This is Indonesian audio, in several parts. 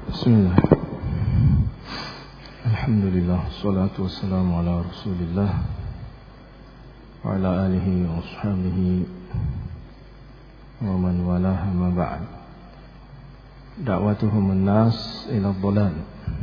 Bismillah. Alhamdulillah, salatu wassalamu ala Rasulillah wa ala alihi wa ashabihi wa man walaha ma ba'd. Da'watuhum an-nas ila dhalal,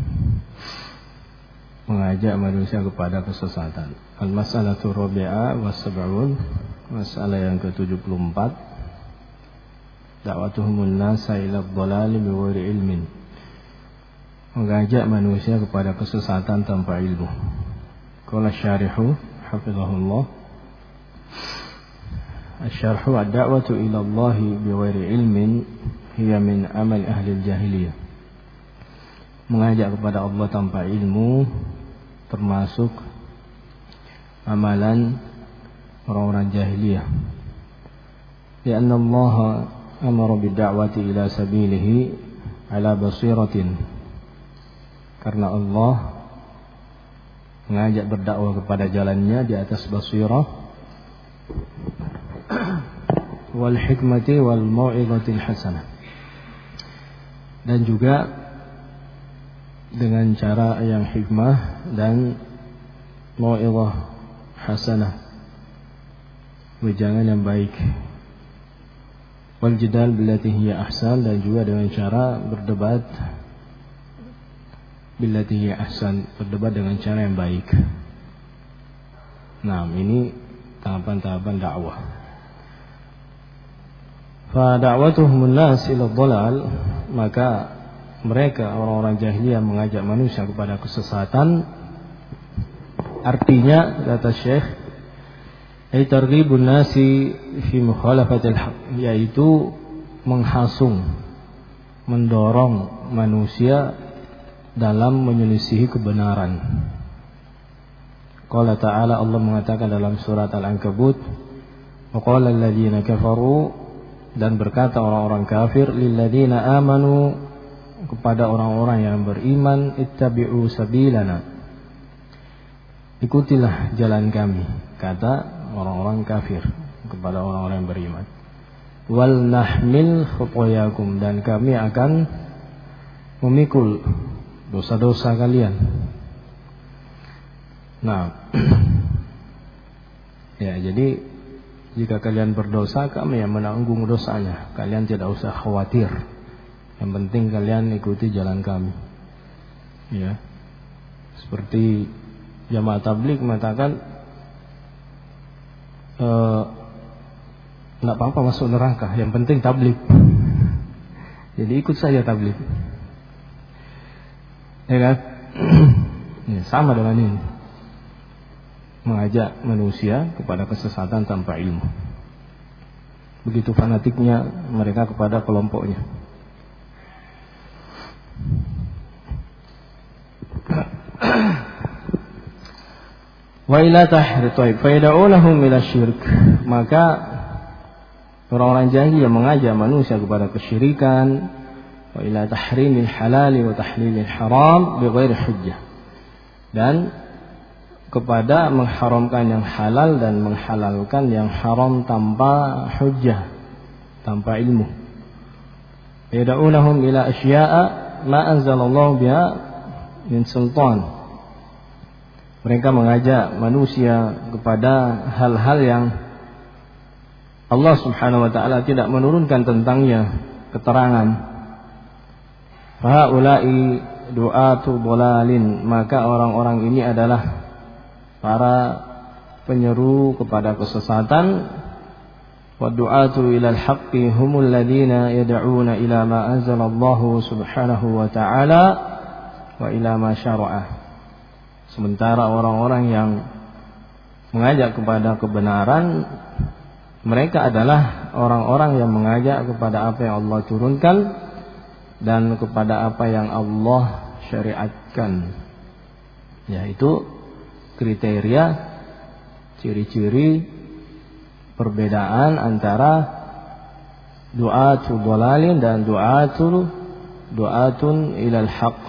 mengajak manusia kepada kesesatan. Al-mas'alatu rabi'ah wa sab'un, masalah yang ke-74. Da'watuhum an-nas ila dhalal bighairi ilmin, mengajak manusia kepada kesesatan tanpa ilmu. Qala syarihu hafizahullah, asy-syarhu ad-da'watu ila Allah bighairi ilmin hiya min amal ahli al-jahiliyah. Mengajak kepada Allah tanpa ilmu termasuk amalan orang-orang jahiliyah. Lianna Allah amara bid-da'wati ila sabilihi ala basiratin, karena Allah mengajak berdakwah kepada jalannya di atas basirah, wal hikmati wal mau'izatil hasanah, dan juga dengan cara yang hikmah dan mau'izah hasanah, wejangan yang baik. Wal jidal billati hiya ahsan, dan juga dengan cara berdebat billati hiya ahsan, berdebat dengan cara yang baik. Nah, ini tahapan-tahapan dakwah. Fa da'watuhum an-nas ila dhalal, maka mereka orang-orang jahiliyah mengajak manusia kepada kesesatan. Artinya kata Syekh, ay targhibun nasi fi mukhalafatil haqq, yaitu menghasung, mendorong manusia dalam menyelisihi kebenaran. Qala ta'ala, Allah mengatakan dalam surat Al-Ankabut, wa qala alladziina kafaru, dan berkata orang-orang kafir, lil ladziina amanu, kepada orang-orang yang beriman, ittabi'u sabilana, ikutilah jalan kami, kata orang-orang kafir kepada orang-orang yang beriman. Wal nahmil khotoyakum, dan kami akan memikul dosa-dosa kalian. Nah, ya, jadi jika kalian berdosa, kami yang menanggung dosanya. Kalian tidak usah khawatir. Yang penting kalian ikuti jalan kami. Ya, seperti jamaah tabligh mengatakan, nggak apa-apa masuk neraka, yang penting tabligh. Jadi ikut saja tabligh. Ya kan? Ya, sama dengan ini, mengajak manusia kepada kesesatan tanpa ilmu. Begitu fanatiknya mereka kepada kelompoknya. Wa ila tahri taib fa yad'unahum ila syirk, maka orang-orang jahiliyah mengajak manusia kepada kesyirikan, wa ila tahrimil halal wa tahlilil haram bighairi hujjah, dan kepada mengharamkan yang halal dan menghalalkan yang haram tanpa hujjah, tanpa ilmu. Yad'unahum ila asya'a ma anzalallahu biha min sultan, mereka mengajak manusia kepada hal-hal yang Allah subhanahu wa ta'ala tidak menurunkan tentangnya keterangan. Faha'ulai du'atu dhalalin, maka orang-orang ini adalah para penyeru kepada kesesatan. Wa du'atu ilal haqqi humul ladina yad'una ila ma anzalallahu subhanahu wa ta'ala wa ila ma syara'a. Sementara orang-orang yang mengajak kepada kebenaran, mereka adalah orang-orang yang mengajak kepada apa yang Allah turunkan dan kepada apa yang Allah syariatkan, yaitu kriteria, ciri-ciri perbedaan antara du'atul dhalalin dan du'atun ilal haqq,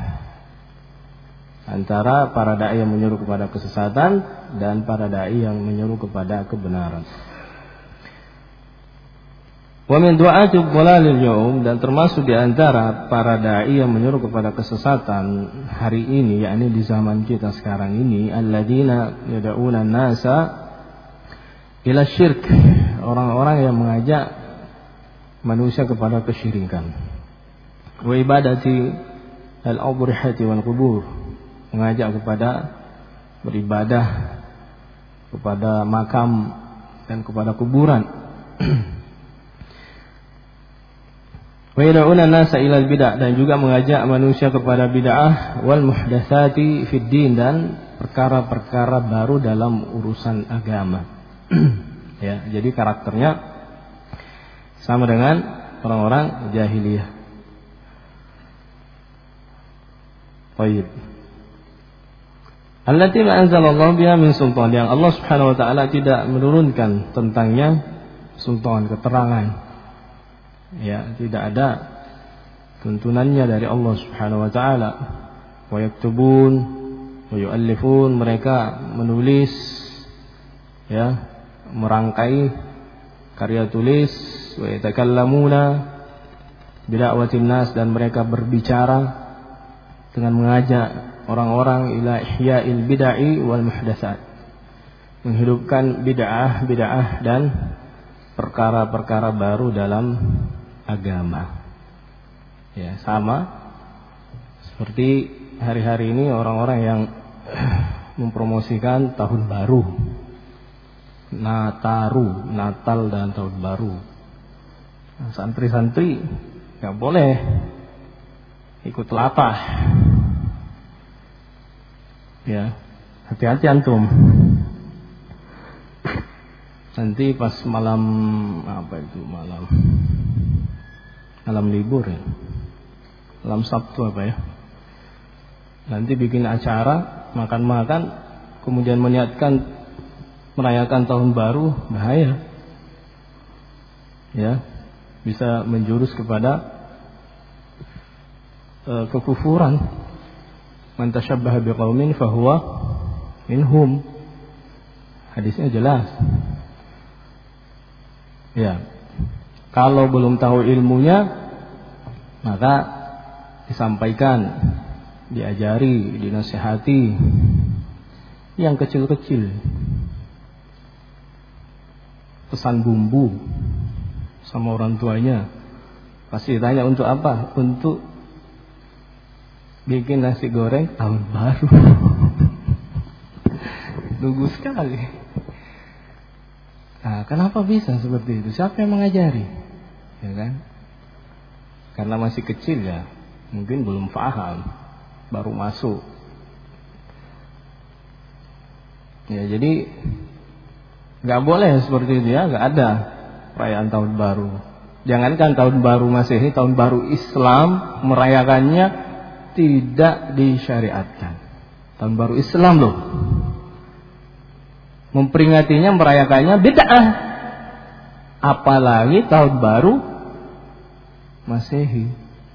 antara para dai yang menyuruh kepada kesesatan dan para dai yang menyuruh kepada kebenaran. Wa min du'ati dhalalil yaum, dan termasuk di antara para dai yang menyuruh kepada kesesatan hari ini, yakni di zaman kita sekarang ini, alladzina yad'una an-nasa ila syirk, orang-orang yang mengajak manusia kepada kesyirikan. Wa ibadati al-adrihati wal qubur, mengajak kepada beribadah kepada makam dan kepada kuburan. Wa yad'una an-nasa ila al-bid'ah, dan juga mengajak manusia kepada bid'ah wal muhdatsati fid din, dan perkara-perkara baru dalam urusan agama. Ya, jadi karakternya sama dengan orang-orang jahiliyah. Baik. Allati ma anzalallahu biha min sultan, yang Allah Subhanahu wa taala tidak menurunkan tentangnya sultan, keterangan. Ya, tidak ada tuntunannya dari Allah Subhanahu wa taala. Wa yaktubun wa yu'allifun, mereka menulis, ya, merangkai karya tulis, wa yatakallamuna bida'watin nas, dan mereka berbicara dengan mengajak orang-orang ila ihya'il bid'ah wal muhdatsat, menghidupkan bid'ah dan perkara-perkara baru dalam agama. Ya, sama seperti hari-hari ini orang-orang yang mempromosikan tahun baru, Natal dan tahun baru. Nah, santri-santri nggak boleh ikut latah. Ya, hati-hati antum. Nanti pas malam malam libur ya, malam Sabtu apa ya, nanti bikin acara makan-makan, kemudian meniatkan merayakan tahun baru, bahaya. Ya, bisa menjurus kepada kekufuran. Man tashabbaha biqaumin fahuwa minhum. Hadisnya jelas. Ya, kalau belum tahu ilmunya, maka disampaikan, diajari, dinasihati yang kecil-kecil. Pesan bumbu sama orang tuanya, pasti tanya untuk apa? Untuk bikin nasi goreng tahun baru. Lugu sekali. Nah, kenapa bisa seperti itu? Siapa yang mengajari? Ya kan? Karena masih kecil ya, mungkin belum paham, baru masuk. Ya, jadi nggak boleh seperti itu ya, nggak ada perayaan tahun baru. Jangankan tahun baru Masehi, tahun baru Islam merayakannya tidak disyariatkan. Tahun baru Islam loh, memperingatinya, merayakannya bid'ah. Apalagi tahun baru Masehi.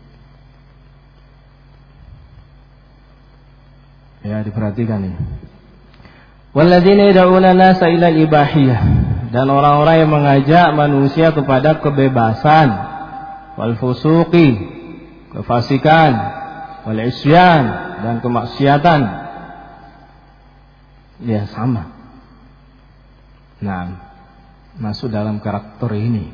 Ya, diperhatikan nih. Walladzina yad'una nasa ila ibahiyah, dan orang-orang yang mengajak manusia kepada kebebasan, wal fusuqi, kefasikan, wal isyan, dan kemaksiatan. Ya, sama. Nah, masuk dalam karakter ini.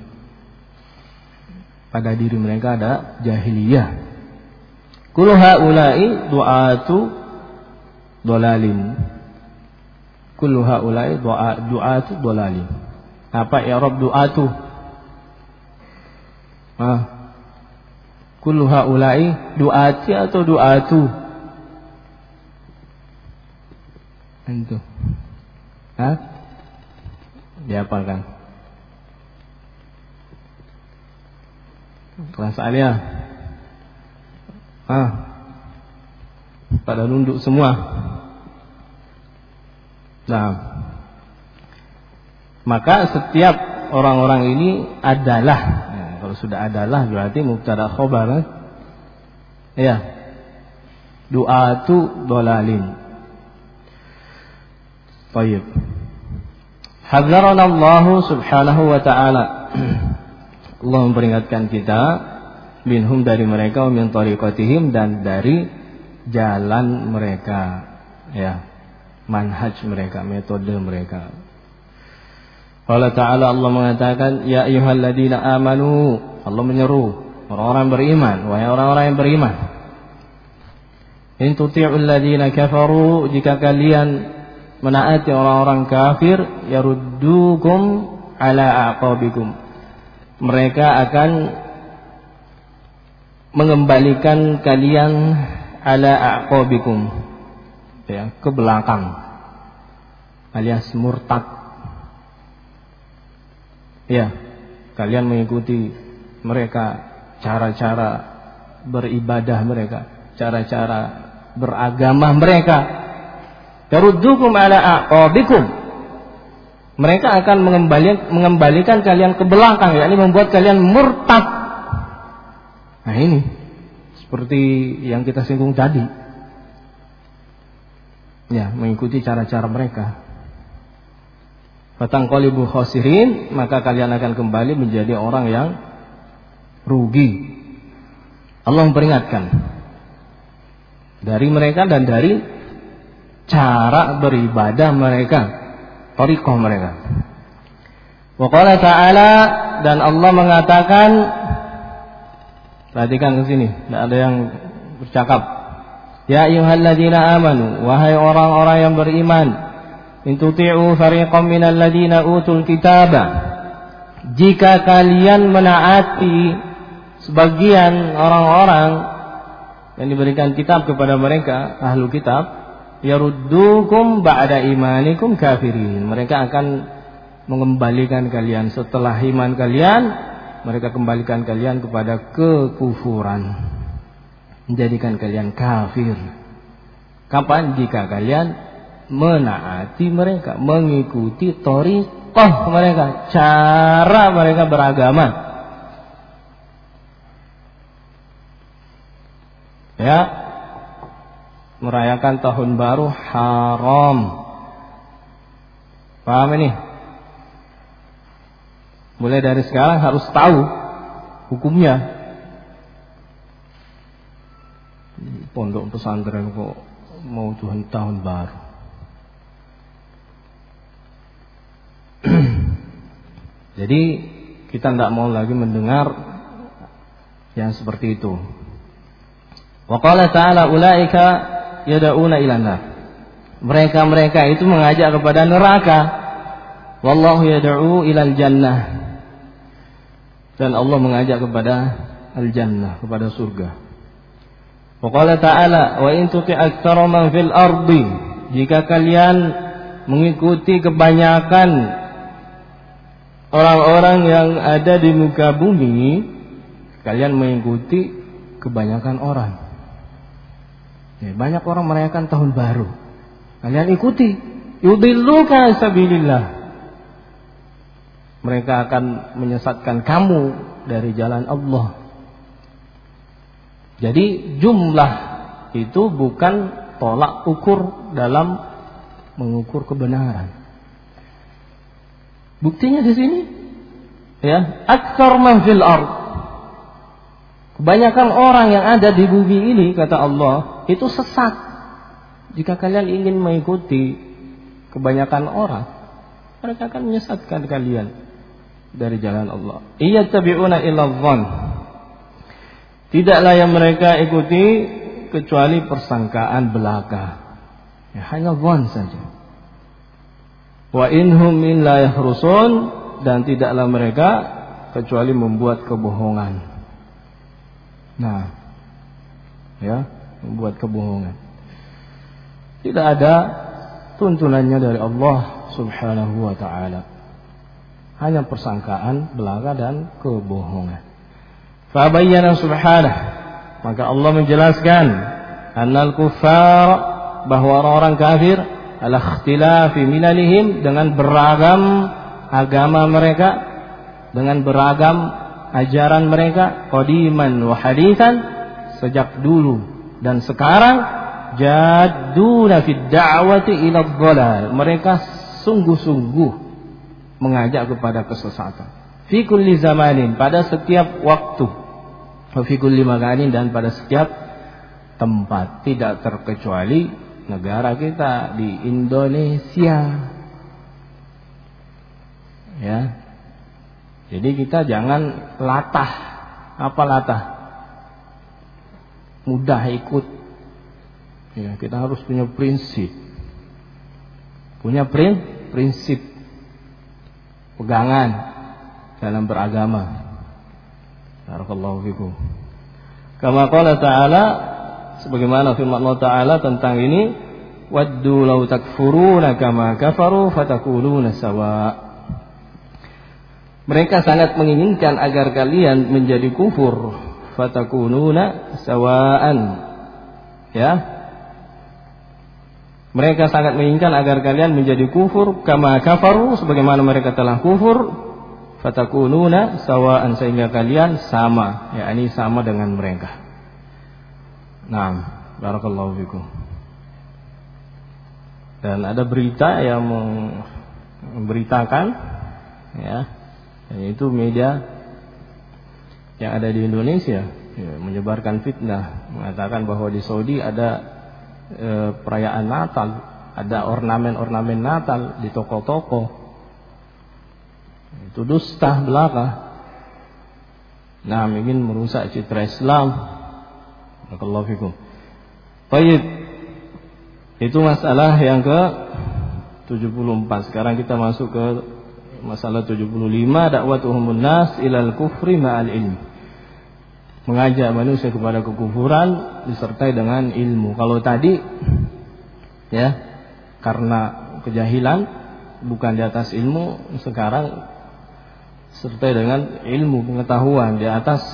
Pada diri mereka ada jahiliyah. Kullu haula'i du'atu dhalalin. Kullu haula'i du'atu dhalalin. Apa i'rab du'atu? Kullu haula'i du'ati atau du'atu? Itu. Dihafalkan. Kelas aliyah. Pada nunduk semua. Nah, maka setiap orang-orang ini adalah, kalau sudah adalah berarti mubtada khobar. Ya. Du'atu dhalalin. Baik. Hadzarana Allah Subhanahu wa ta'ala Allah memperingatkan kita minhum dari mereka, min tariqatihim dan dari jalan mereka, ya, manhaj mereka, metode mereka. Allah Ta'ala, Allah mengatakan, ya ayyuhalladzina amanu, Allah menyeru orang-orang beriman, wahai orang-orang yang beriman, in tuti'ul ladzina kafaru, jika kalian menaati orang-orang kafir, yaruddukum ala aqabikum, mereka akan mengembalikan kalian ala aqabikum, ya, ke belakang, alias murtad. Ya, kalian mengikuti mereka, cara-cara beribadah mereka, cara-cara beragama mereka. Yaruddukum ala aqabikum, mereka akan mengembalikan kalian ke belakang, yakni membuat kalian murtad. Nah ini seperti yang kita singgung tadi, ya, mengikuti cara-cara mereka. Fatanqalibu khasirin, maka kalian akan kembali menjadi orang yang rugi. Allah memperingatkan dari mereka dan dari cara beribadah mereka, thariqah mereka. Wa qala ta'ala, dan Allah mengatakan, perhatikan ke sini, tidak ada yang bercakap. Ya ayyuhalladzina amanu, wahai orang-orang yang beriman, in tuti'u fariqam minal ladzina utul kitaba, jika kalian menaati sebagian orang-orang yang diberikan kitab kepada mereka, ahlu kitab, yaruddukum ba'da imanikum kafirin, mereka akan mengembalikan kalian setelah iman kalian, mereka kembalikan kalian kepada kekufuran, menjadikan kalian kafir. Kapan? Jika kalian menaati mereka, mengikuti thariqah mereka, cara mereka beragama. Ya, merayakan tahun baru haram. Paham ini? Mulai dari sekarang harus tahu hukumnya. Pondok pesantren kok mau tahun baru. Jadi kita tidak mau lagi mendengar yang seperti itu. Wa qala ta'ala ulaika yad'una ilan nar, mereka itu mengajak kepada neraka. Wallahu yad'u ilal jannah, dan Allah mengajak kepada al-jannah, kepada surga. Wa qala ta'ala wa in tuti' aktsara man fil ardi, jika kalian mengikuti kebanyakan orang-orang yang ada di muka bumi, kalian mengikuti kebanyakan orang. Ya, banyak orang merayakan tahun baru, kalian ikuti. Yudilluka sabilillah, mereka akan menyesatkan kamu dari jalan Allah. Jadi jumlah itu bukan tolak ukur dalam mengukur kebenaran. Buktinya di sini, ya, aktsar man fil ard, kebanyakan orang yang ada di bumi ini, kata Allah, itu sesat. Jika kalian ingin mengikuti kebanyakan orang, mereka akan menyesatkan kalian dari jalan Allah. Iyattabi'una illa dhann, tidaklah yang mereka ikuti kecuali persangkaan belaka, ya, hanya dhann saja. Wa inhum min la yahrusun, dan tidaklah mereka kecuali membuat kebohongan. Nah, ya, membuat kebohongan. Tidak ada tuntunannya dari Allah Subhanahu wa ta'ala, hanya persangkaan belaka dan kebohongan. Fa bayyana subhanahu, maka Allah menjelaskan, annal kuffar, bahwa orang-orang kafir, ala ikhtilafi milalihim, dengan beragam agama mereka, dengan beragam ajaran mereka, qadiman wa hadithan, sejak dulu dan sekarang, jadduna fid da'wati ila dhalal, mereka sungguh-sungguh mengajak kepada kesesatan. fi kulli zamanin, pada setiap waktu, wa fi kulli makanin, dan pada setiap tempat, tidak terkecuali negara kita di Indonesia. Ya. Jadi kita jangan latah. Apa latah? Mudah ikut. Ya, kita harus punya prinsip. Punya prinsip pegangan dalam beragama. Barakallahu fikum. Kama qala ta'ala, sebagaimana firman Allah Ta'ala tentang ini, waddu law takfuruna kama kafaru fatakununa sawa. Mereka sangat menginginkan agar kalian menjadi kufur, fatakununa sawaan. Ya. Mereka sangat menginginkan agar kalian menjadi kufur kama kafaru, sebagaimana mereka telah kufur, fatakununa sawaan, sehingga kalian sama, yakni sama dengan mereka. Naam, barakallahu fikum. Dan ada berita yang memberitakan, ya, yaitu media yang ada di Indonesia, ya, menyebarkan fitnah, mengatakan bahwa di Saudi ada perayaan Natal, ada ornamen-ornamen Natal di toko-toko. Itu dusta belaka. Nah, ingin merusak citra Islam. Barakallahu fikum. Baik. Itu masalah yang ke-74. Sekarang kita masuk ke masalah 75, dakwatuhumun nas ilal kufri ma'al ilmi. Mengajak manusia kepada kekufuran disertai dengan ilmu. Kalau tadi, ya, karena kejahilan, bukan di atas ilmu, sekarang sertai dengan ilmu, pengetahuan, di atas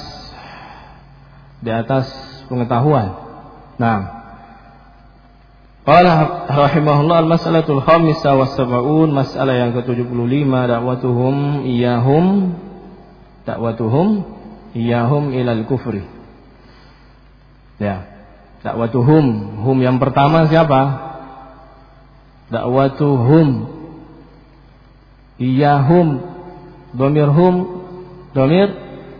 pengetahuan. Nah, qala rahimahullah al-mas'alatul khamisah was sab'un, masalah yang ke-75, dakwatuhum ilal kufri. Ya, dakwatuhum, hum yang pertama siapa? Dakwatuhum, iyahum, domir hum, domir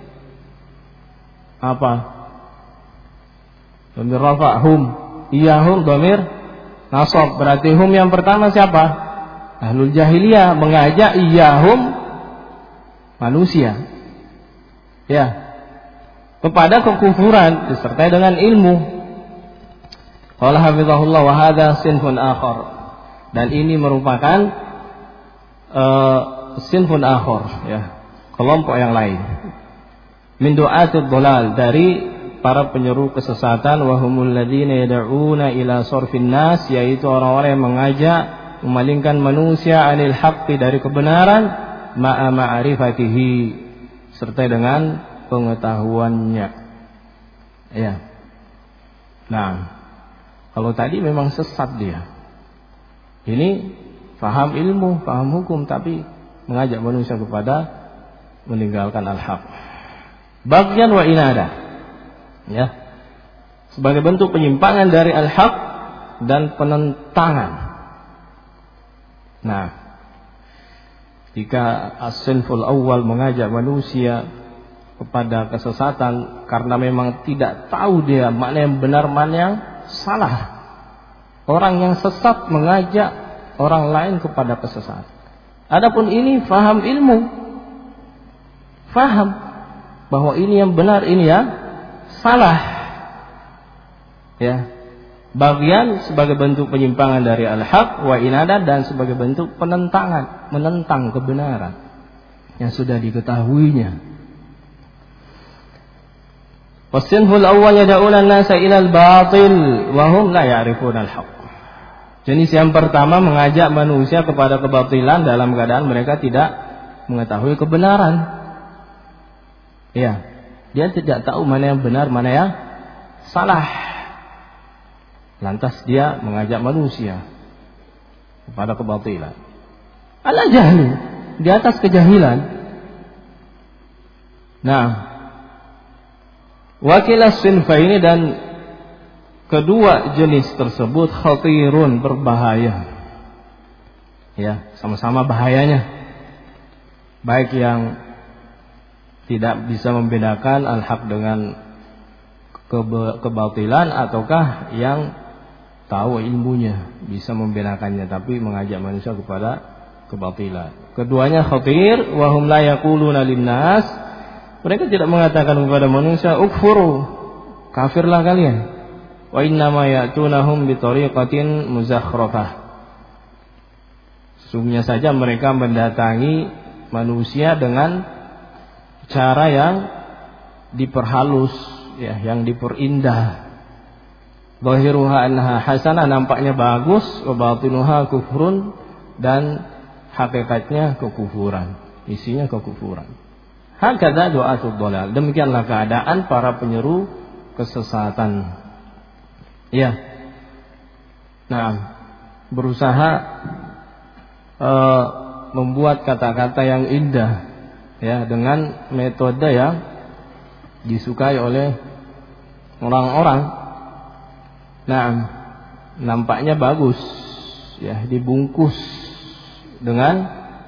apa? Domir rafa, hum, iyahum, domir nasab. Berarti hum yang pertama siapa? Ahlul jahiliyah, mengajak iyahum, manusia, ya, kepada kekufuran disertai dengan ilmu. Qala hafizahullah wa hadza sinfun akhar, dan ini merupakan sinfun akhar, ya, kelompok yang lain. Min du'atid dhalal, dari para penyeru kesesatan, wa humul ladzina yad'una ila sarfin nas, yaitu orang-orang yang mengajak memalingkan manusia anil haqqi, dari kebenaran, ma'a ma'rifatihi, serta dengan pengetahuannya. Ya. Nah, kalau tadi memang sesat dia. Ini paham ilmu, paham hukum, tapi mengajak manusia kepada meninggalkan al-haq. Baghyan wa inada. Ya. Sebagai bentuk penyimpangan dari al-haq dan penentangan. Nah, jika as-sinful awal mengajak manusia kepada kesesatan karena memang tidak tahu dia mana yang benar, mana yang salah. Orang yang sesat mengajak orang lain kepada kesesatan. Adapun ini faham ilmu, faham bahwa ini yang benar, ini yang salah. Ya. Bagian sebagai bentuk penyimpangan dari al-haq wa inada, dan sebagai bentuk penentangan, menentang kebenaran yang sudah diketahuinya. Wasinful awwal yad'una an-nasa ila al-batil wa hum la ya'rifuna al-haq. Jenis yang pertama mengajak manusia kepada kebatilan dalam keadaan mereka tidak mengetahui kebenaran. Ya, dia tidak tahu mana yang benar, mana yang salah. Lantas dia mengajak manusia kepada kebatilan. Ala jahli, di atas kejahilan. Nah, wakilas sinfa ini dan kedua jenis tersebut khatirun, berbahaya. Ya, sama-sama bahayanya. Baik yang tidak bisa membedakan al-haq dengan kebatilan, ataukah yang tahu ilmunya bisa membedakannya tapi mengajak manusia kepada kebatilan. Keduanya khatir, wa hum la yaquluna linnas, mereka tidak mengatakan kepada manusia ukfuru, kafirlah kalian, wa innama ya'tunahum bi tariqatin muzakhrafah. Sesungguhnya saja mereka mendatangi manusia dengan cara yang diperhalus, ya, yang diperindah. Zahiruha annaha hasanah, nampaknya bagus, wa batinuha kufrun, dan hakikatnya kekufuran, isinya kekufuran. Hakadha du'atul dhalal, demikianlah keadaan para penyeru kesesatan. Ya. Nah, berusaha membuat kata-kata yang indah, ya, dengan metode yang disukai oleh orang-orang. Nah, nampaknya bagus, ya, dibungkus dengan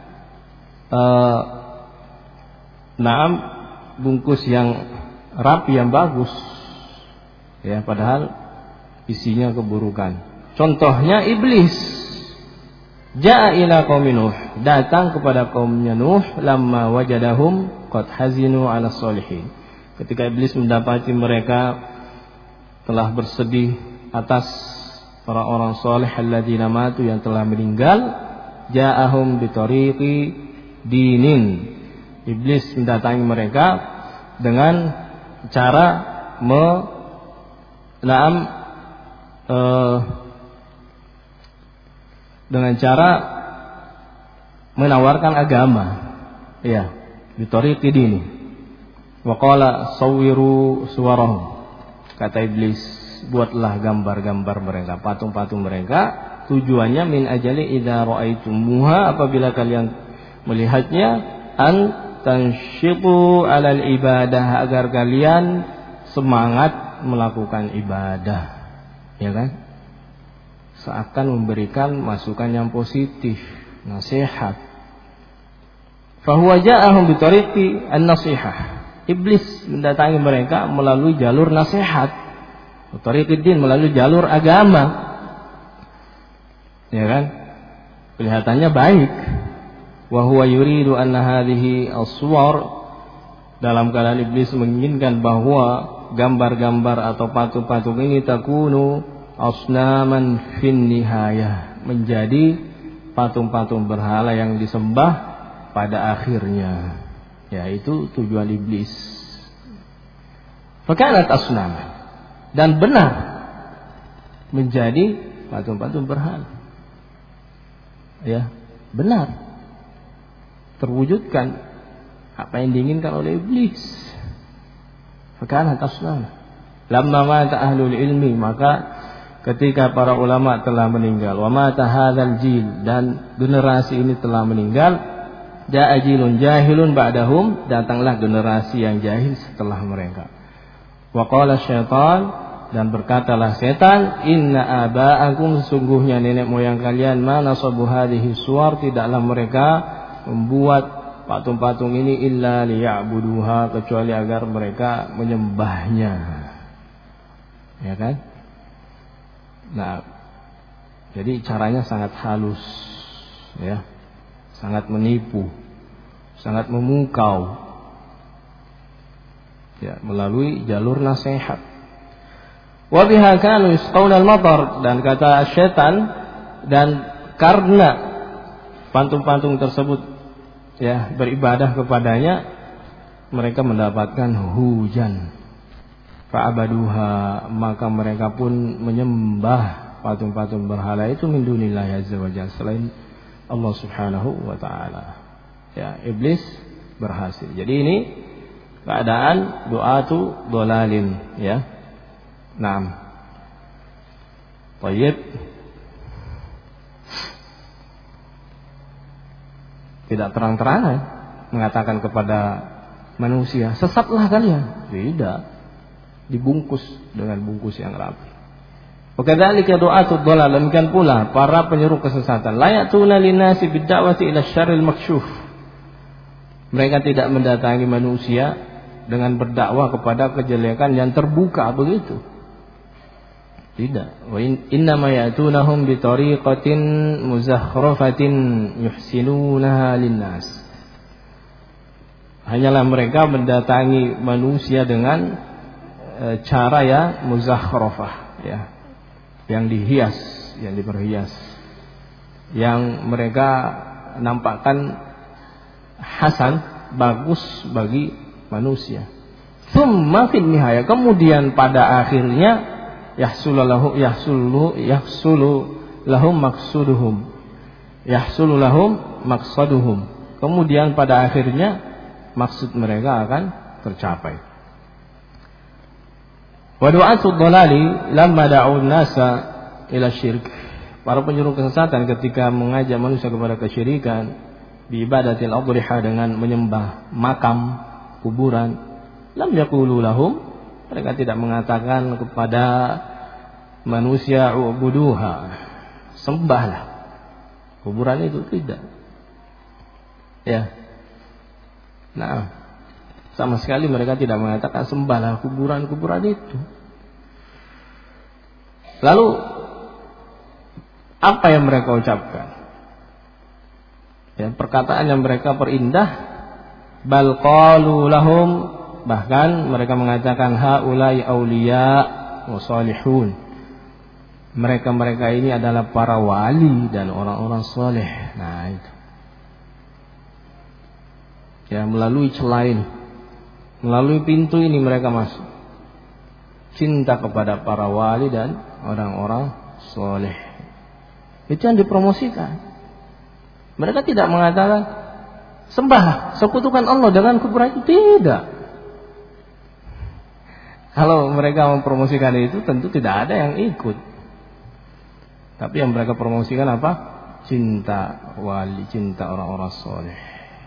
bungkus yang rapi, yang bagus, ya, padahal isinya keburukan. Contohnya iblis. Ja'a ila qaumi Nuh, datang kepada kaumnya Nuh, lamma wajadahum qad hazinu 'ala sholihin. Ketika iblis mendapati mereka telah bersedih atas para orang saleh alladzina matu, yang telah meninggal, ja'ahum bi tariqi dinin. Iblis mendatangi mereka dengan cara dengan cara menawarkan agama, ya, bi tariqi dini. Wa qala sawwiru suwarahum, kata iblis, buatlah gambar-gambar mereka, patung-patung mereka, tujuannya min ajali idza ra'aitumuha, apabila kalian melihatnya, an tanshiqu 'alal ibadah, agar kalian semangat melakukan ibadah, ya kan? Seakan memberikan masukan yang positif, nasihat. Fahuwa ja'ahum bi tariqi an-nasihah. Iblis mendatangi mereka melalui jalur nasihat, tariqiddin, melalui jalur agama, ya kan? Kelihatannya baik. Wa huwa yuridu anna hadhihi as-suwar, dalam keadaan iblis menginginkan bahwa gambar-gambar atau patung-patung ini takunu asnaman fin nihayah, menjadi patung-patung berhala yang disembah pada akhirnya. Ya, itu tujuan iblis. Fakanat asnaman, dan benar menjadi patung-patung berhala. Ya, benar terwujudkan apa yang diinginkan oleh iblis. Fakanat asnaman. Lamma mata ahlul ilmi, maka ketika para ulama telah meninggal, wa mata hadzal jil, dan generasi ini telah meninggal, ja'a jilun jahilun ba'dahum, datanglah generasi yang jahil setelah mereka. Wa qala syaitan, dan berkatalah setan, inna aba'akum, sesungguhnya nenek moyang kalian, ma nasabu hadhihi suwar, tidaklah mereka membuat patung-patung ini illa liya'buduha, kecuali agar mereka menyembahnya, ya kan? Nah, jadi caranya sangat halus, ya, sangat menipu, sangat memukau, ya, melalui jalur nasihat. Wa biha kanu yusqawna al-matar, dan kata syaitan, dan karena patung-patung tersebut, ya, beribadah kepadanya, mereka mendapatkan hujan. Fa'abaduha, maka mereka pun menyembah patung-patung berhala itu min dunillahi azza wa jalla, selain Allah subhanahu wa ta'ala. Ya, iblis berhasil. Jadi ini keadaan du'atu dolalin, ya. Naam. Tayyib. Tidak terang-terangan mengatakan kepada manusia, sesatlah kalian. Tidak. Dibungkus dengan bungkus yang rapi. Wakadzalika du'atud dhalal, demikian pula para penyeru kesesatan, la ya'tuna linnasi bid-da'wati ila syarril maksyuf. Mereka tidak mendatangi manusia dengan berdakwah kepada kejelekan yang terbuka begitu. Tidak. Wa innama ya'tunahum bi tariqatin muzakhrafatin yuhsinunaha linnas. Hanyalah mereka mendatangi manusia dengan cara ya muzakhrafah, ya, yang dihias, yang diperhias, yang mereka nampakkan hasan, bagus bagi manusia. Tsumma fin nihaya, kemudian pada akhirnya yahsulu lahum maqsaduhum. Kemudian pada akhirnya maksud mereka akan tercapai. Wa du'atul dhalali lamma da'u an-nasa ila syirk. Para penyuruh kesesatan ketika mengajak manusia kepada kesyirikan bi ibadatil adriha, dengan menyembah makam, kuburan, lam yaqulu lahum, mereka tidak mengatakan kepada manusia ubuduha, sembahlah kuburan itu, tidak. Ya. Nah, sama sekali mereka tidak mengatakan sembahlah kuburan-kuburan itu. Lalu apa yang mereka ucapkan? Ya, perkataan yang mereka perindah, bal qalu lahum, bahkan mereka mengatakan haulai auliya wa salihun. Mereka-mereka ini adalah para wali dan orang-orang soleh. Nah, itu. Ya, melalui celah ini, melalui pintu ini mereka masuk. Cinta kepada para wali dan orang-orang soleh. Itu yang dipromosikan. Mereka tidak mengatakan sembah, sekutukan Allah dengan kuburan itu, tidak. Kalau mereka mempromosikan itu, tentu tidak ada yang ikut. Tapi yang mereka promosikan apa? Cinta wali, cinta orang-orang soleh.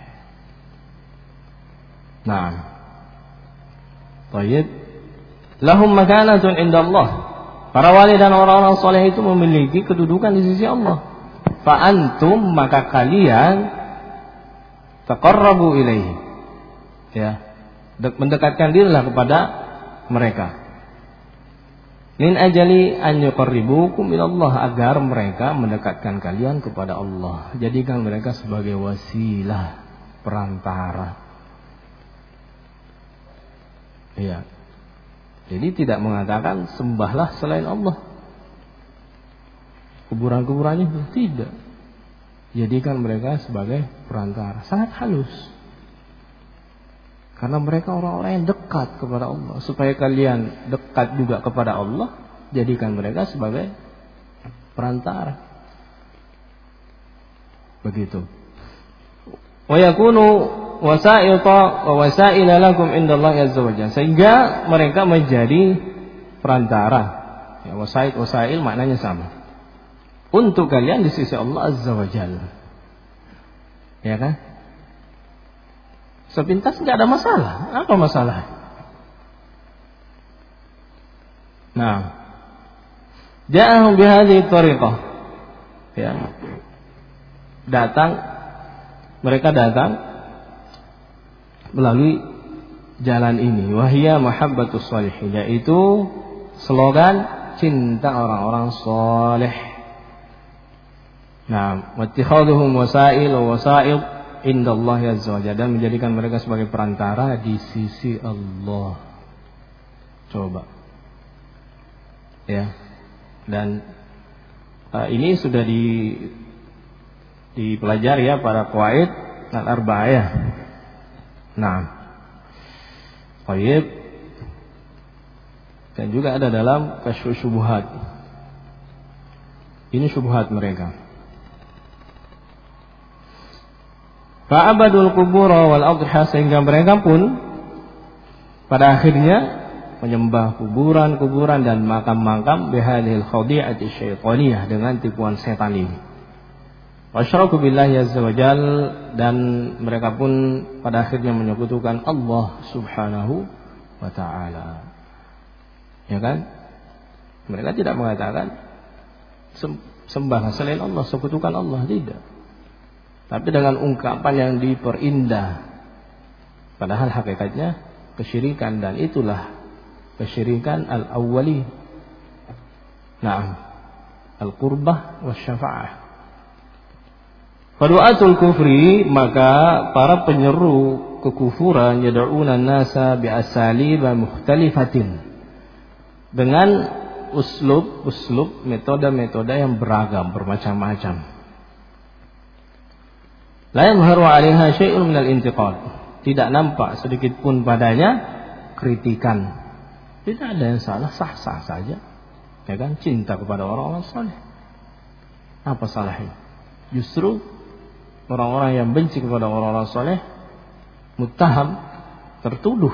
Nah, tayyib, lahum makanatun indallah. Para wali dan orang-orang soleh itu memiliki kedudukan di sisi Allah. Fa antum, maka kalian taqarrabu ilaihi, ya, mendekatkan dirilah kepada mereka. Min ajali an yuqarribukum ilallah, agar mereka mendekatkan kalian kepada Allah. Jadikan mereka sebagai wasilah, perantara. Ya. Jadi tidak mengatakan sembahlah selain Allah. Kuburan-kuburannya tidak. Jadikan mereka sebagai perantara. Sangat halus. Karena mereka orang-orang yang dekat kepada Allah. Supaya kalian dekat juga kepada Allah, jadikan mereka sebagai perantara. Begitu. Wa yakunu wasa'ita wa wasa'ila lakum indallahi azza wajalla, sehingga mereka menjadi perantara. Ya, wasa'il maknanya sama. Untuk kalian di sisi Allah azza wajalla. Ya kan? Sepintas enggak ada masalah. Apa masalah? Nah, ja'ahum bihadhihi tariqah. Ya. Mereka datang melalui jalan ini, wahia mahabbatus sholihin, yaitu slogan cinta orang-orang soleh. Nah, wattikhaduhum wasail indallahi azza wajalla, dan menjadikan mereka sebagai perantara di sisi Allah. Coba, ya. Dan ini sudah dipelajari ya para qawaid al-arba'ah. Nah, baik. Dan juga ada dalam kasyfus syubhat. Ini syubhat mereka. Fa'abadul qubur wal adha, sehingga mereka pun pada akhirnya menyembah kuburan-kuburan dan makam-makam bihadhil khadi'ati syaitaniyah, dengan tipuan setan ini. Wasyaraku billahi azza wajal, dan mereka pun pada akhirnya menyekutukan Allah subhanahu wa ta'ala. Ya kan? Mereka tidak mengatakan sembah selain Allah, sekutukan Allah, tidak. Tapi dengan ungkapan yang diperindah, Padahal hakikatnya kesyirikan, dan itulah kesyirikan al-awwali. Na'am, al-qurbah wasyafa'ah. Fadu'atul kufri, maka para penyeru kekufuran yad'una an-nasa bi'asalib mukhtalifatin, dengan uslub metode-metode yang beragam, bermacam-macam. La yadhharu 'alaiha syai'un minal intiqad, tidak nampak sedikit pun padanya kritikan. Tidak ada yang salah, sah-sah saja. Ya kan, cinta kepada orang-orang saleh. Apa salahnya? Justru orang-orang yang benci kepada orang-orang saleh muttaham, tertuduh.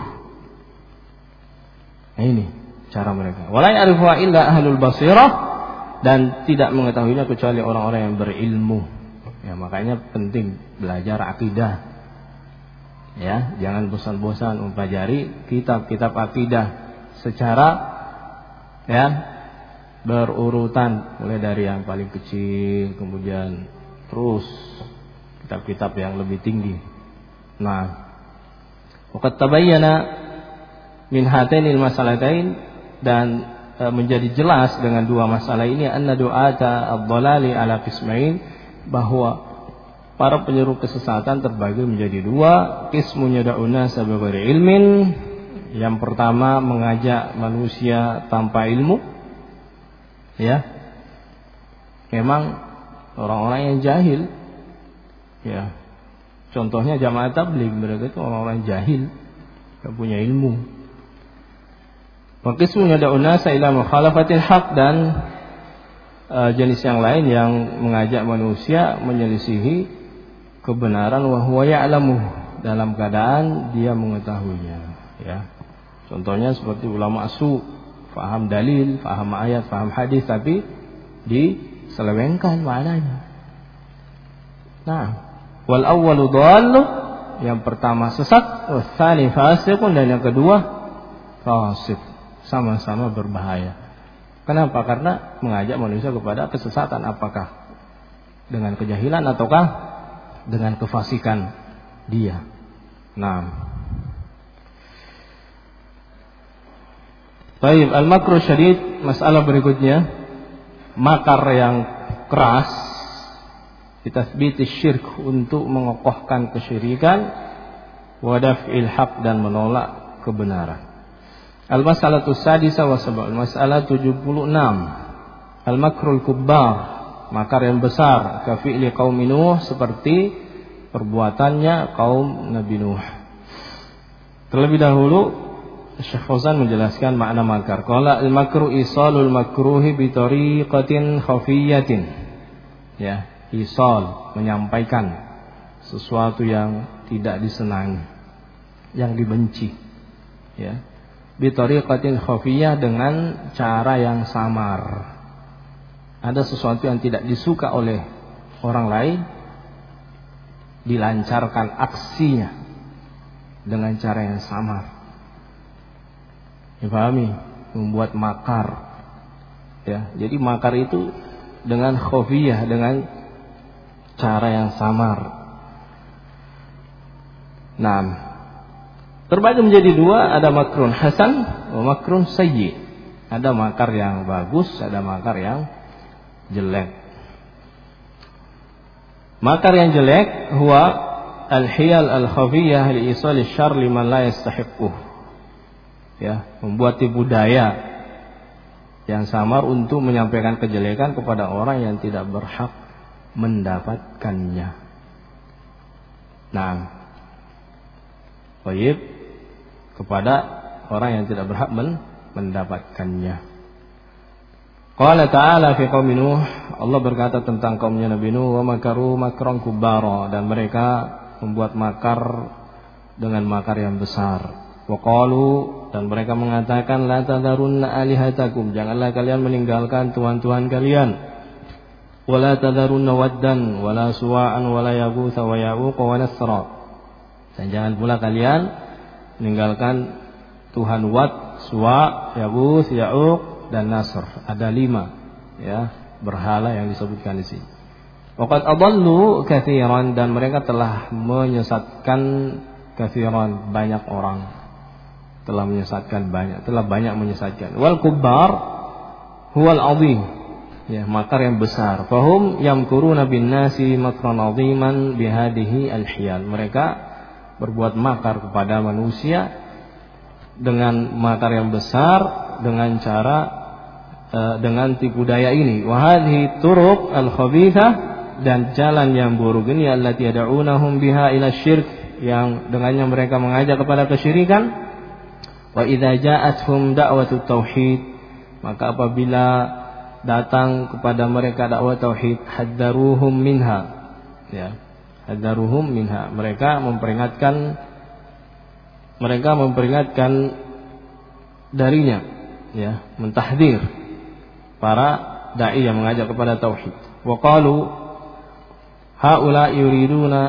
Nah, ini cara mereka. Wala ya'rifu illa ahlul basirah, dan tidak mengetahuinya kecuali orang-orang yang berilmu. Ya, makanya penting belajar akidah. Ya, jangan bosan-bosan mempelajari kitab-kitab akidah secara ya berurutan, mulai dari yang paling kecil kemudian terus kitab-kitab yang lebih tinggi. Nah, waqad tabayyana min hatainil masalatain, dan menjadi jelas dengan dua masalah ini, anna du'ata ad-dhalali ala qismain, bahwa para penyeru kesesatan terbagi menjadi dua. Qismun yad'una sabaghairi ilmin, yang pertama mengajak manusia tanpa ilmu, ya, memang orang-orang yang jahil, ya. Contohnya jamaah tabligh, mereka itu orang-orang jahil, tidak punya ilmu. Wa qismun yad'una ila mukhalafatil haq, dan jenis yang lain yang mengajak manusia menyelisihi kebenaran, wa huwa ya'lamu, dalam keadaan dia mengetahuinya, ya. Contohnya seperti ulama su, faham dalil, faham ayat, faham hadis, tapi diselewengkan maknanya. Nah, wal awwalu dhallu, yang pertama sesat, watsani fasiqun, dan yang kedua fasik, sama-sama berbahaya. Kenapa? Karena mengajak manusia kepada kesesatan, apakah dengan kejahilan ataukah dengan kefasikan dia. Nah, baik, al-makru syadid, masalah berikutnya, makar yang keras, bitatsbitis syirk, untuk mengokohkan kesyirikan, wa daf'il haq, dan menolak kebenaran. Al-masalatu sadisa wa sab'un, masalah 76, al-makrul kubbar, makar yang besar, ka fi'li qaumi Nuh, seperti perbuatannya kaum Nabi Nuh. Terlebih dahulu Syekh Fauzan menjelaskan makna makar. Qala al-makru isalul makruhi bi tariqatin khafiyatin. Ya, isal, menyampaikan sesuatu yang tidak disenangi, yang dibenci. Ya. Bi tariqatin khafiyah, dengan cara yang samar. Ada sesuatu yang tidak disuka oleh orang lain, dilancarkan aksinya dengan cara yang samar. Dipahami? Membuat makar. Ya, jadi makar itu dengan khafiyah, dengan cara yang samar. Nah, terbagi menjadi dua, ada makrun hasan wa makrun sayyi. Ada makar yang bagus, ada makar yang jelek. Makar yang jelek huwa al-hiyal al-khafiyah li isal syarr liman la yastahiquh. Ya, membuat tipu daya yang samar untuk menyampaikan kejelekan kepada orang yang tidak berhak mendapatkannya. Nah, baik, kepada orang yang tidak berhak mendapatkannya. Qala ta'ala fi qaumi Nuh, Allah berkata tentang kaumnya Nabi Nuh, wa makaru makran kubara, dan mereka membuat makar dengan makar yang besar. Wa qalu, dan mereka mengatakan, la tadarunna alihatakum, janganlah kalian meninggalkan tuhan-tuhan kalian. Wa la tadarunna waddan wa la suwa'an wa la yaghutsa wa ya'uq wa nasra, dan jangan pula kalian meninggalkan Tuhan Wad, Suwa, Yaghus, Ya'uq, dan Nasr. Ada 5 ya berhala yang disebutkan di sini. Waqad adallu katsiran, dan mereka telah menyesatkan katsiran, banyak orang telah banyak menyesatkan. Wal kubbar huwal azim, ya, makar yang besar. Fahum yamkuruna bin nasi makran aziman bihadihi al-hiyal. Mereka berbuat makar kepada manusia dengan makar yang besar, dengan cara dengan tipu daya ini. Wa hadhihi turuq al-khabithah, dan jalan yang buruk ini allati yad'unahum biha ila syirk, yang dengannya mereka mengajak kepada kesyirikan. Wa idza ja'atuhum da'watut tauhid, maka apabila datang kepada mereka dakwah tauhid, haddaruhum minha, ya, haddaruhum minha, mereka memperingatkan darinya, ya, mentahdir para dai yang mengajak kepada tauhid. Wa qalu haula yuriduna,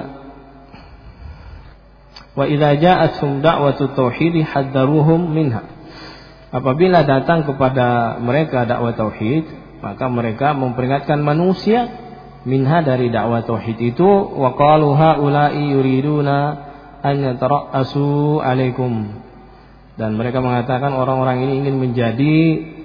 wa idza ja'atuhum da'watut tauhid haddaruhum minha, apabila datang kepada mereka dakwah tauhid, maka mereka memperingatkan manusia minha, dari dakwah tauhid itu. Wa qalu haula'i yuriduna an yatara'asu 'alaikum, dan mereka mengatakan orang-orang ini ingin menjadi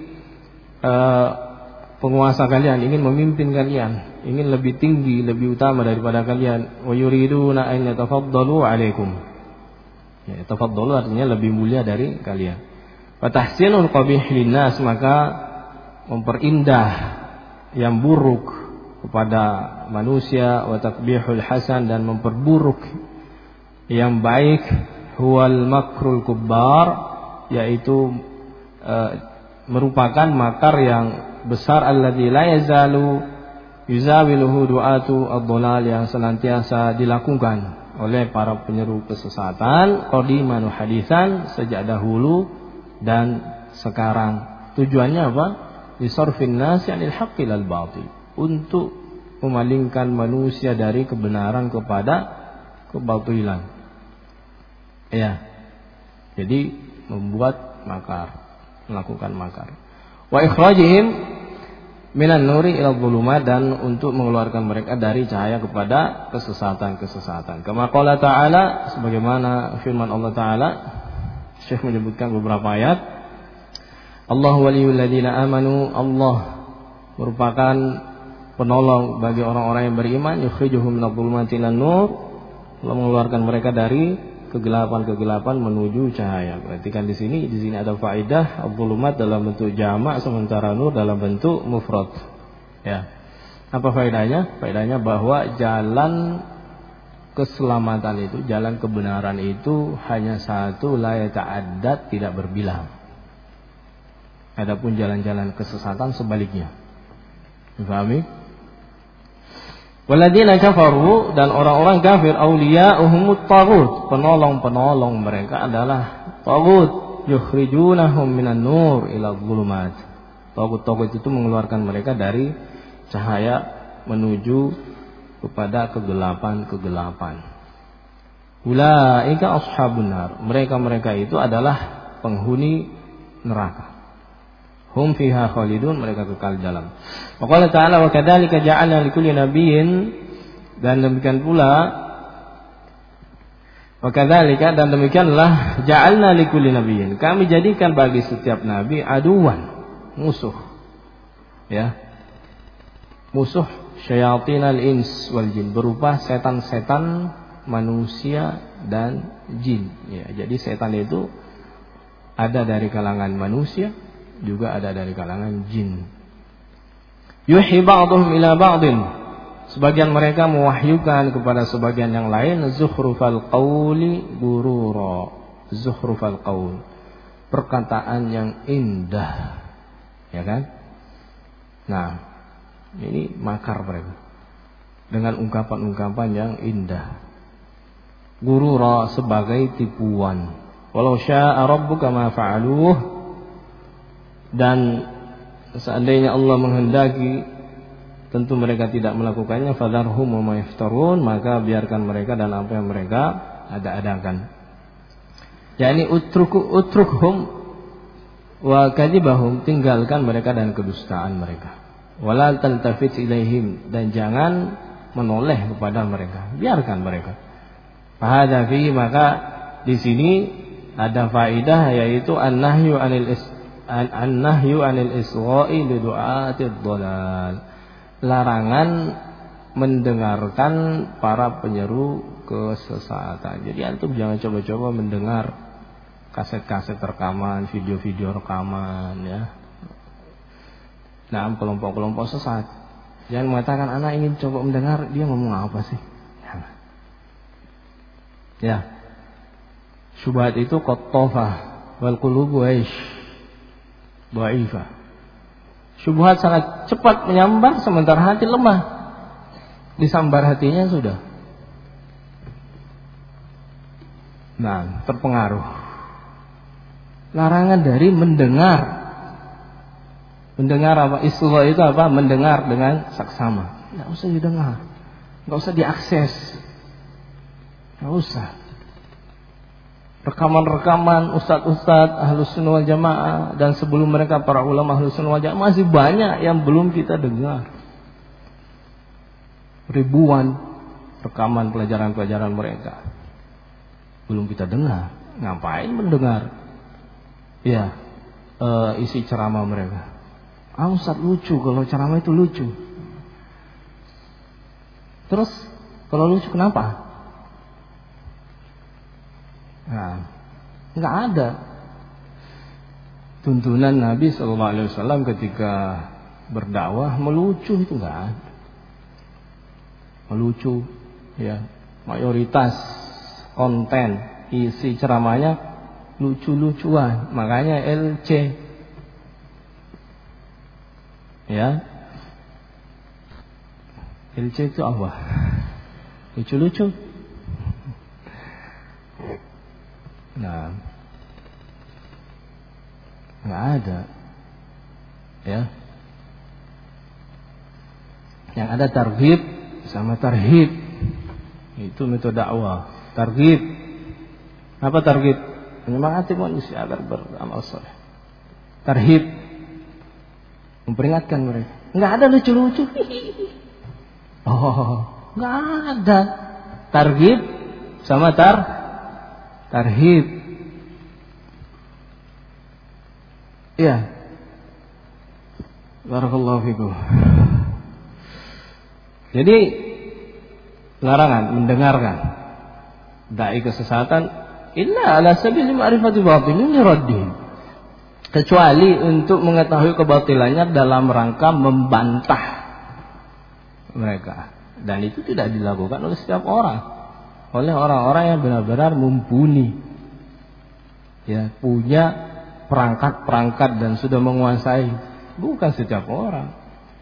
penguasa kalian, ingin memimpin kalian, ingin lebih tinggi, lebih utama daripada kalian. Wa yuriduna an yatafaddalu 'alaikum, ya, tafaddalu artinya lebih mulia dari kalian. Wa tahsinul qabih linnas, maka memperindah yang buruk kepada manusia. Wa taqbihul hasan, dan memperburuk yang baik. Huwal makrul kubbar, yaitu merupakan makar yang besar. Alladzi la yazalu yuzawiluhu du'atu ad-dhalal, yang senantiasa dilakukan oleh para penyeru kesesatan, qadiman wa hadisan, sejak dahulu dan sekarang. Tujuannya apa? Lisarfin nasi 'anil haqqi lal batil, untuk memalingkan manusia dari kebenaran kepada kebatilan. Ya. Jadi membuat makar, melakukan makar. Wa ikhrajihim minan nuri ila dhulumat, dan untuk mengeluarkan mereka dari cahaya kepada kesesatan-kesesatan. Kama qala ta'ala, sebagaimana firman Allah Ta'ala, Syekh menyebutkan beberapa ayat. Allahu waliyul ladzina amanu, Allah merupakan penolong bagi orang-orang yang beriman. Yukhrijuhum minadh dhulumati ilan nur, Allah mengeluarkan mereka dari kegelapan-kegelapan menuju cahaya. Perhatikan di sini ada faedah adh-dhulumat dalam bentuk jamak, sementara nur dalam bentuk mufrad. Ya. Apa faedahnya? Faedahnya bahwa jalan keselamatan itu, jalan kebenaran itu hanya satu, la yata'addad, tidak berbilang. Adapun jalan-jalan kesesatan sebaliknya. Difahami? Walladzina kafaru, dan orang-orang kafir, auliya'uhumut taghut, penolong-penolong mereka adalah taghut. Yukhrijunahum minan nur ila dhulumat. Taghut-taghut itu mengeluarkan mereka dari cahaya menuju kepada kegelapan-kegelapan. Ulaika ashabun nar, mereka-mereka itu adalah penghuni neraka. Hum fiha khalidun, mereka kekal di dalam. Wa qala ta'ala wa kadzalika ja'alna likulli nabiyyin, dan demikian pula wa kadzalika, dan demikianlah ja'alna likulli nabiyyin, kami jadikan bagi setiap nabi aduwan, musuh. Ya. Musuh syayatinal ins wal jin, berupa setan-setan manusia dan jin. Ya, jadi setan itu ada dari kalangan manusia, juga ada dari kalangan jin. Yuhi ba'dhum ila ba'din, sebagian mereka mewahyukan kepada sebagian yang lain. Zukhrufal qawli gurura, zukhrufal qaul, perkataan yang indah, ya kan? Nah, ini makar mereka dengan ungkapan-ungkapan yang indah. Gurura, sebagai tipuan. Walau syaa rabbuka ma fa'aluh, dan seandainya Allah menghendaki, tentu mereka tidak melakukannya. Fadharhum wa ma yaftarun, maka biarkan mereka dan apa yang mereka ada-adakan. Yani utrukhum wa kadibahum, tinggalkan mereka dan kedustaan mereka. Wala taltafit ilaihim, dan jangan menoleh kepada mereka, biarkan mereka. Fahadha fihi, maka di sini ada faidah, yaitu an-nahyu anil isgha'i li du'atid dhalal. Larangan mendengarkan para penyeru kesesatan. Jadi antum jangan coba-coba mendengar kaset-kaset rekaman, video-video rekaman, ya. Nah, kelompok-kelompok sesat. Jangan mengatakan anak ingin coba mendengar, dia ngomong apa sih? Ya. Syubhat itu qattafah wal qulubu aish dhaifah. Syubhat sangat cepat menyambar sementara hati lemah. Disambar hatinya sudah. Nah, terpengaruh. Larangan dari mendengar. Mendengar apa? Istigha itu apa? Mendengar dengan saksama. Enggak usah didengar. Enggak usah diakses. Enggak usah. Rekaman-rekaman ustadz-ustadz Ahlus Sunnah wal Jamaah dan sebelum mereka para ulama Ahlus Sunnah wal Jamaah masih banyak yang belum kita dengar. Ribuan rekaman pelajaran-pelajaran mereka belum kita dengar. Ngapain mendengar? Ya, isi ceramah mereka. Ustaz lucu, kalau ceramah itu lucu. Terus kalau lucu kenapa? Nah, nggak ada tuntunan Nabi SAW ketika berdakwah melucu, itu nggak ada. Melucu, ya, mayoritas konten isi ceramahnya lucu-lucuan, makanya LC, ya. LC itu apa? Lucu-lucu. Nah, nggak ada, ya. Yang ada targhib sama tarhib, itu metode dakwah. Targhib, apa targhib? Menyemangati manusia agar beramal saleh. Tarhib, memperingatkan mereka. Nggak ada lucu-lucu. Oh, nggak ada. Targhib sama tarhib. Iya. Barakallahu fikum. Jadi larangan mendengarkan dai kesesatan illa ala sabili ma'rifati batilin liraddin, kecuali untuk mengetahui kebatilannya dalam rangka membantah mereka, dan itu tidak dilakukan oleh setiap orang, oleh orang-orang yang benar-benar mumpuni, ya, punya perangkat-perangkat dan sudah menguasai, bukan setiap orang.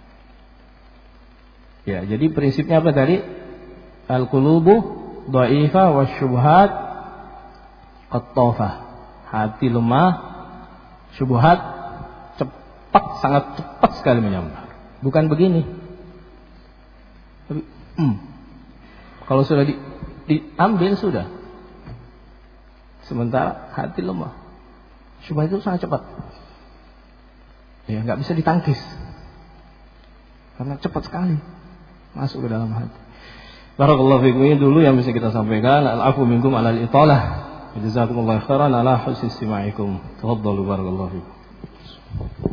Ya, jadi prinsipnya apa tadi? Al-qulubu dhaifah wasyubhat qattafah. Hati lemah, syubhat cepat, sangat cepat sekali menyambar. Bukan begini. Tapi, kalau sudah diambil sudah. Sementara hati lemah, syubhat itu sangat cepat. Ya, nggak bisa ditangkis. Karena cepat sekali masuk ke dalam hati. Barakallahu fikum. Ini dulu yang bisa kita sampaikan. Al-afu minkum ala al-italah. Jazakumullahu khairan ala husni istima'ikum. Tafadhalu barakallahu fikum.